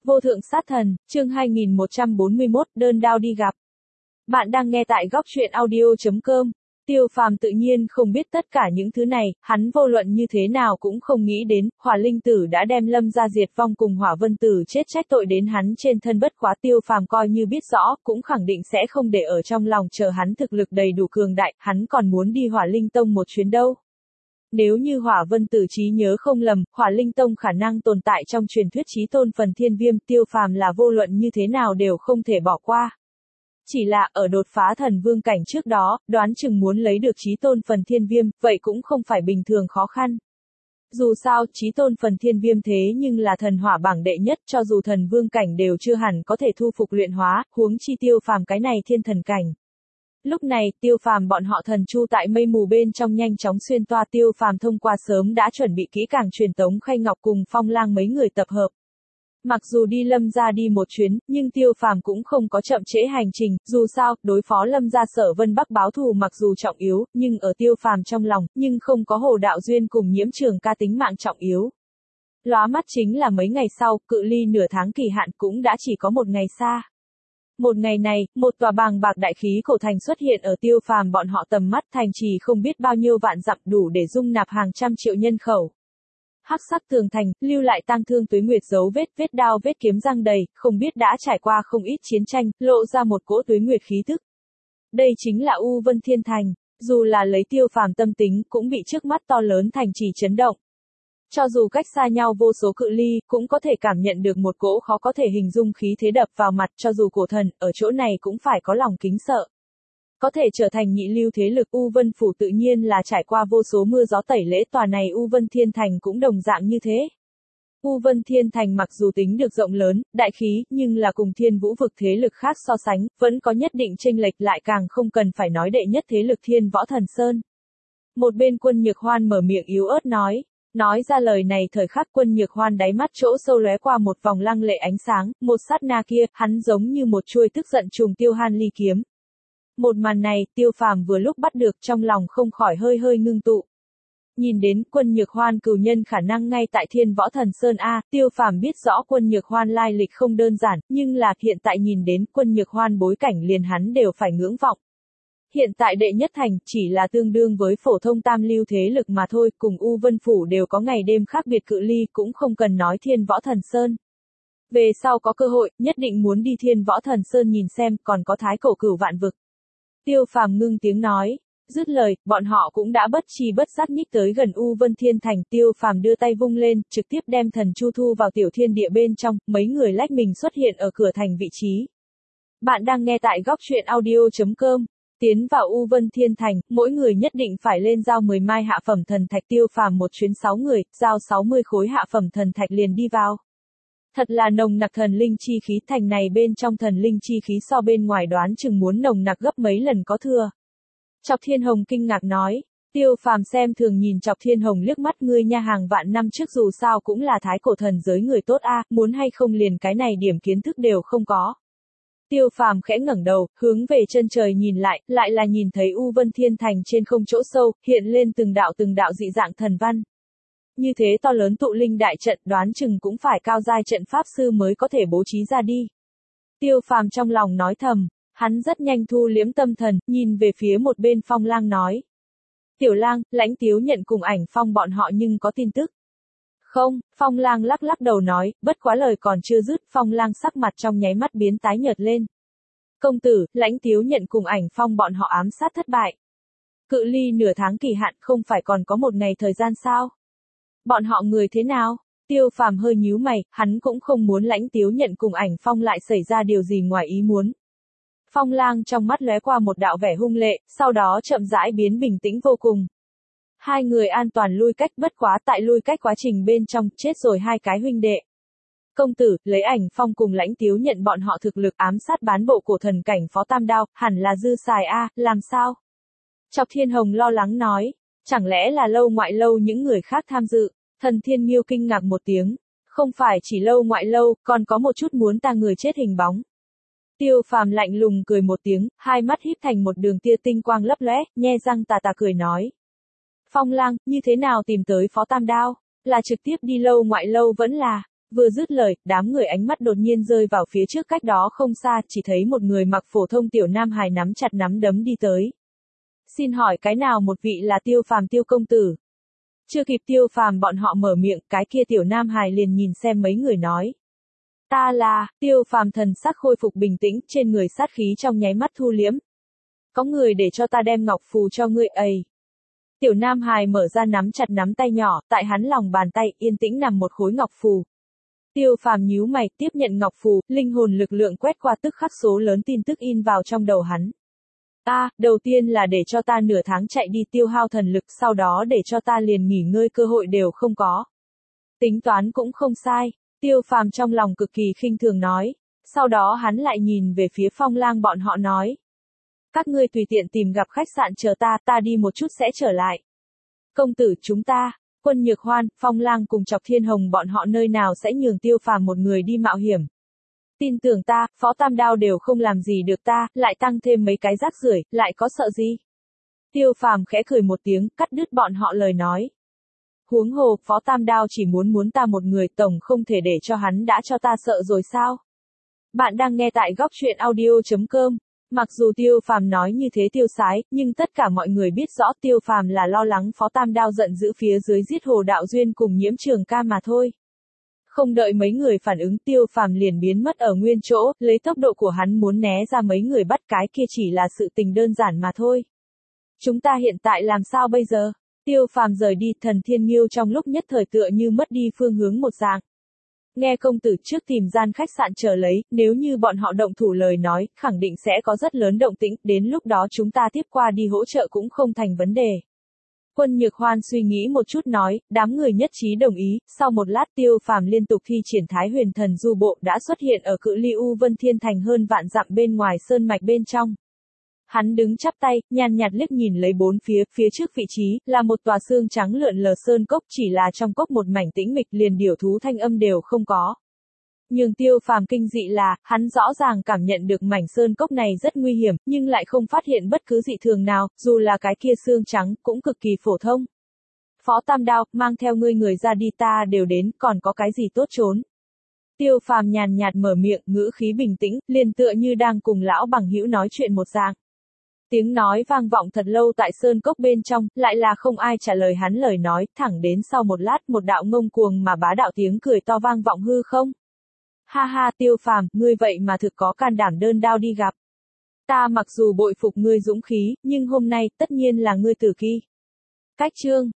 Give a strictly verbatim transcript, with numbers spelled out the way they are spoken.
Vô thượng sát thần, chương hai nghìn một trăm bốn mươi mốt, đơn đao đi gặp. Bạn đang nghe tại góc truyện audio chấm com. Tiêu Phàm tự nhiên không biết tất cả những thứ này, hắn vô luận như thế nào cũng không nghĩ đến, Hỏa Linh Tử đã đem Lâm gia diệt vong cùng Hỏa Vân Tử chết trách tội đến hắn trên thân, bất quá Tiêu Phàm coi như biết rõ, cũng khẳng định sẽ không để ở trong lòng, chờ hắn thực lực đầy đủ cường đại, hắn còn muốn đi Hỏa Linh Tông một chuyến đâu. Nếu như Hỏa Vân Tử trí nhớ không lầm, Hỏa Linh Tông khả năng tồn tại trong truyền thuyết chí tôn phần thiên viêm, Tiêu Phàm là vô luận như thế nào đều không thể bỏ qua. Chỉ là, ở đột phá thần vương cảnh trước đó, đoán chừng muốn lấy được chí tôn phần thiên viêm, vậy cũng không phải bình thường khó khăn. Dù sao, chí tôn phần thiên viêm thế nhưng là thần hỏa bảng đệ nhất, cho dù thần vương cảnh đều chưa hẳn có thể thu phục luyện hóa, huống chi Tiêu Phàm cái này thiên thần cảnh. Lúc này, Tiêu Phàm bọn họ thần chu tại mây mù bên trong nhanh chóng xuyên toa, Tiêu Phàm thông qua sớm đã chuẩn bị kỹ càng truyền tống Khay Ngọc cùng Phong Lang mấy người tập hợp. Mặc dù đi Lâm gia đi một chuyến, nhưng Tiêu Phàm cũng không có chậm trễ hành trình, dù sao, đối phó Lâm gia Sở Vân Bắc báo thù mặc dù trọng yếu, nhưng ở Tiêu Phàm trong lòng, nhưng không có Hồ Đạo Duyên cùng Nhiễm Trường Ca tính mạng trọng yếu. Lóa mắt chính là mấy ngày sau, cự ly nửa tháng kỳ hạn cũng đã chỉ có một ngày xa. Một ngày này, một tòa bàng bạc đại khí cổ thành xuất hiện ở Tiêu Phàm bọn họ tầm mắt, thành trì không biết bao nhiêu vạn dặm, đủ để dung nạp hàng trăm triệu nhân khẩu. Hắc sắc tường thành, lưu lại tang thương tuế nguyệt dấu vết, vết đao vết kiếm răng đầy, không biết đã trải qua không ít chiến tranh, lộ ra một cỗ tuế nguyệt khí tức. Đây chính là U Vân Thiên Thành, dù là lấy Tiêu Phàm tâm tính, cũng bị trước mắt to lớn thành trì chấn động. Cho dù cách xa nhau vô số cự ly, cũng có thể cảm nhận được một cỗ khó có thể hình dung khí thế đập vào mặt, cho dù cổ thần, ở chỗ này cũng phải có lòng kính sợ. Có thể trở thành nhị lưu thế lực, U Vân Phủ tự nhiên là trải qua vô số mưa gió tẩy lễ, tòa này U Vân Thiên Thành cũng đồng dạng như thế. U Vân Thiên Thành mặc dù tính được rộng lớn, đại khí, nhưng là cùng Thiên Vũ vực thế lực khác so sánh, vẫn có nhất định chênh lệch, lại càng không cần phải nói đệ nhất thế lực Thiên Võ Thần Sơn. Một bên Quân Nhược Hoan mở miệng yếu ớt nói. Nói ra lời này thời khắc Quân Nhược Hoan đáy mắt chỗ sâu lóe qua một vòng lăng lệ ánh sáng, một sát na kia, hắn giống như một chuôi tức giận trùng Tiêu Han ly kiếm. Một màn này, Tiêu Phàm vừa lúc bắt được, trong lòng không khỏi hơi hơi ngưng tụ. Nhìn đến Quân Nhược Hoan cửu nhân khả năng ngay tại Thiên Võ Thần Sơn A, Tiêu Phàm biết rõ Quân Nhược Hoan lai lịch không đơn giản, nhưng là hiện tại nhìn đến Quân Nhược Hoan bối cảnh liền hắn đều phải ngưỡng vọng. Hiện tại đệ nhất thành, chỉ là tương đương với phổ thông tam lưu thế lực mà thôi, cùng U Vân Phủ đều có ngày đêm khác biệt cự ly, cũng không cần nói Thiên Võ Thần Sơn. Về sau có cơ hội, nhất định muốn đi Thiên Võ Thần Sơn nhìn xem, còn có Thái Cổ Cửu Vạn Vực. Tiêu Phàm ngưng tiếng nói, dứt lời, bọn họ cũng đã bất chi bất giác nhích tới gần U Vân Thiên Thành, Tiêu Phàm đưa tay vung lên, trực tiếp đem thần chu thu vào tiểu thiên địa bên trong, mấy người lách mình xuất hiện ở cửa thành vị trí. Bạn đang nghe tại góc truyện audio chấm com. Tiến vào U Vân Thiên Thành, mỗi người nhất định phải lên giao mười mai hạ phẩm thần thạch, Tiêu Phàm một chuyến sáu người, giao sáu mươi khối hạ phẩm thần thạch liền đi vào. Thật là nồng nặc thần linh chi khí, thành này bên trong thần linh chi khí so bên ngoài đoán chừng muốn nồng nặc gấp mấy lần có thừa. Chọc Thiên Hồng kinh ngạc nói, Tiêu Phàm xem thường nhìn Chọc Thiên Hồng liếc mắt, ngươi nha, hàng vạn năm trước dù sao cũng là thái cổ thần giới người tốt a, muốn hay không liền cái này điểm kiến thức đều không có. Tiêu Phàm khẽ ngẩng đầu, hướng về chân trời nhìn lại, lại là nhìn thấy U Vân Thiên Thành trên không chỗ sâu, hiện lên từng đạo từng đạo dị dạng thần văn. Như thế to lớn tụ linh đại trận, đoán chừng cũng phải cao giai trận pháp sư mới có thể bố trí ra đi. Tiêu Phàm trong lòng nói thầm, hắn rất nhanh thu liếm tâm thần, nhìn về phía một bên Phong Lang nói. Tiểu Lang, Lãnh Tiếu Nhận cùng Ảnh Phong bọn họ nhưng có tin tức. Không, Phong Lang lắc lắc đầu nói, bất quá lời còn chưa dứt, Phong Lang sắc mặt trong nháy mắt biến tái nhợt lên. Công tử, Lãnh Tiếu Nhận cùng Ảnh Phong bọn họ ám sát thất bại. Cự ly nửa tháng kỳ hạn, không phải còn có một ngày thời gian sao? Bọn họ người thế nào? Tiêu Phàm hơi nhíu mày, hắn cũng không muốn Lãnh Tiếu Nhận cùng Ảnh Phong lại xảy ra điều gì ngoài ý muốn. Phong Lang trong mắt lóe qua một đạo vẻ hung lệ, sau đó chậm rãi biến bình tĩnh vô cùng. Hai người an toàn lui cách, bất quá tại lui cách quá trình bên trong, chết rồi hai cái huynh đệ. Công tử, lấy Ảnh Phong cùng Lãnh Tiếu Nhận bọn họ thực lực ám sát bán bộ cổ thần cảnh Phó Tam Đao, hẳn là dư xài a, làm sao? Chọc Thiên Hồng lo lắng nói, chẳng lẽ là Lâu Ngoại Lâu những người khác tham dự? Thần Thiên Nghiêu kinh ngạc một tiếng, không phải chỉ Lâu Ngoại Lâu, còn có một chút muốn ta người chết hình bóng. Tiêu Phàm lạnh lùng cười một tiếng, hai mắt híp thành một đường tia tinh quang lấp lóe, nhe răng tà tà cười nói. Phong Lang, như thế nào tìm tới Phó Tam Đao? Là trực tiếp đi Lâu Ngoại Lâu vẫn là, Vừa dứt lời, đám người ánh mắt đột nhiên rơi vào phía trước cách đó không xa, chỉ thấy một người mặc phổ thông tiểu nam hài nắm chặt nắm đấm đi tới. Xin hỏi cái nào một vị là Tiêu Phàm Tiêu công tử? Chưa kịp Tiêu Phàm bọn họ mở miệng, cái kia tiểu nam hài liền nhìn xem mấy người nói. Ta là, Tiêu Phàm thần sắc khôi phục bình tĩnh, trên người sát khí trong nháy mắt thu liễm. Có người để cho ta đem ngọc phù cho ngươi ầy. Tiểu nam hài mở ra nắm chặt nắm tay nhỏ, tại hắn lòng bàn tay, yên tĩnh nằm một khối ngọc phù. Tiêu Phàm nhíu mày, tiếp nhận ngọc phù, linh hồn lực lượng quét qua tức khắc số lớn tin tức in vào trong đầu hắn. A, đầu tiên là để cho ta nửa tháng chạy đi tiêu hao thần lực, sau đó để cho ta liền nghỉ ngơi cơ hội đều không có. Tính toán cũng không sai, Tiêu Phàm trong lòng cực kỳ khinh thường nói. Sau đó hắn lại nhìn về phía Phong Lang bọn họ nói. Các ngươi tùy tiện tìm gặp khách sạn chờ ta, ta đi một chút sẽ trở lại. Công tử chúng ta, Quân Nhược Hoan, Phong Lang cùng Chọc Thiên Hồng bọn họ nơi nào sẽ nhường Tiêu Phàm một người đi mạo hiểm. Tin tưởng ta, Phó Tam Đao đều không làm gì được ta, lại tăng thêm mấy cái rác rưởi, lại có sợ gì? Tiêu Phàm khẽ cười một tiếng, cắt đứt bọn họ lời nói. Huống hồ, Phó Tam Đao chỉ muốn muốn ta một người, tổng không thể để cho hắn đã cho ta sợ rồi sao? Bạn đang nghe tại góc truyện audio chấm com. Mặc dù Tiêu Phàm nói như thế tiêu sái, nhưng tất cả mọi người biết rõ Tiêu Phàm là lo lắng Phó Tam Đao giận dữ phía dưới giết Hồ Đạo Duyên cùng Nhiễm Trường Ca mà thôi. Không đợi mấy người phản ứng, Tiêu Phàm liền biến mất ở nguyên chỗ, lấy tốc độ của hắn muốn né ra mấy người bắt cái kia chỉ là sự tình đơn giản mà thôi. Chúng ta hiện tại làm sao bây giờ? Tiêu Phàm rời đi, Thần Thiên Nghiêu trong lúc nhất thời tựa như mất đi phương hướng một dạng. Nghe công tử trước tìm gian khách sạn chờ lấy, nếu như bọn họ động thủ lời nói, khẳng định sẽ có rất lớn động tĩnh, đến lúc đó chúng ta tiếp qua đi hỗ trợ cũng không thành vấn đề. Quân Nhược Hoan suy nghĩ một chút nói, đám người nhất trí đồng ý, sau một lát Tiêu Phàm liên tục thi triển Thái Huyền Thần Du Bộ đã xuất hiện ở cự ly U Vân Thiên Thành hơn vạn dặm bên ngoài sơn mạch bên trong. Hắn đứng chắp tay, nhàn nhạt liếc nhìn lấy bốn phía, phía trước vị trí, là một tòa xương trắng lượn lờ sơn cốc, chỉ là trong cốc một mảnh tĩnh mịch liền điểu thú thanh âm đều không có. Nhưng Tiêu Phàm kinh dị là, hắn rõ ràng cảm nhận được mảnh sơn cốc này rất nguy hiểm, nhưng lại không phát hiện bất cứ dị thường nào, dù là cái kia xương trắng, cũng cực kỳ phổ thông. Phó Tam Đao, mang theo ngươi người ra đi ta đều đến, còn có cái gì tốt trốn. Tiêu Phàm nhàn nhạt mở miệng, ngữ khí bình tĩnh, liền tựa như đang cùng lão bằng hữu nói chuyện một dạng. Tiếng nói vang vọng thật lâu tại sơn cốc bên trong, lại là không ai trả lời hắn lời nói, thẳng đến sau một lát một đạo ngông cuồng mà bá đạo tiếng cười to vang vọng hư không. Ha ha Tiêu Phàm, ngươi vậy mà thực có can đảm đơn đao đi gặp. Ta mặc dù bội phục ngươi dũng khí, nhưng hôm nay, tất nhiên là ngươi tử kỳ. Cách chương.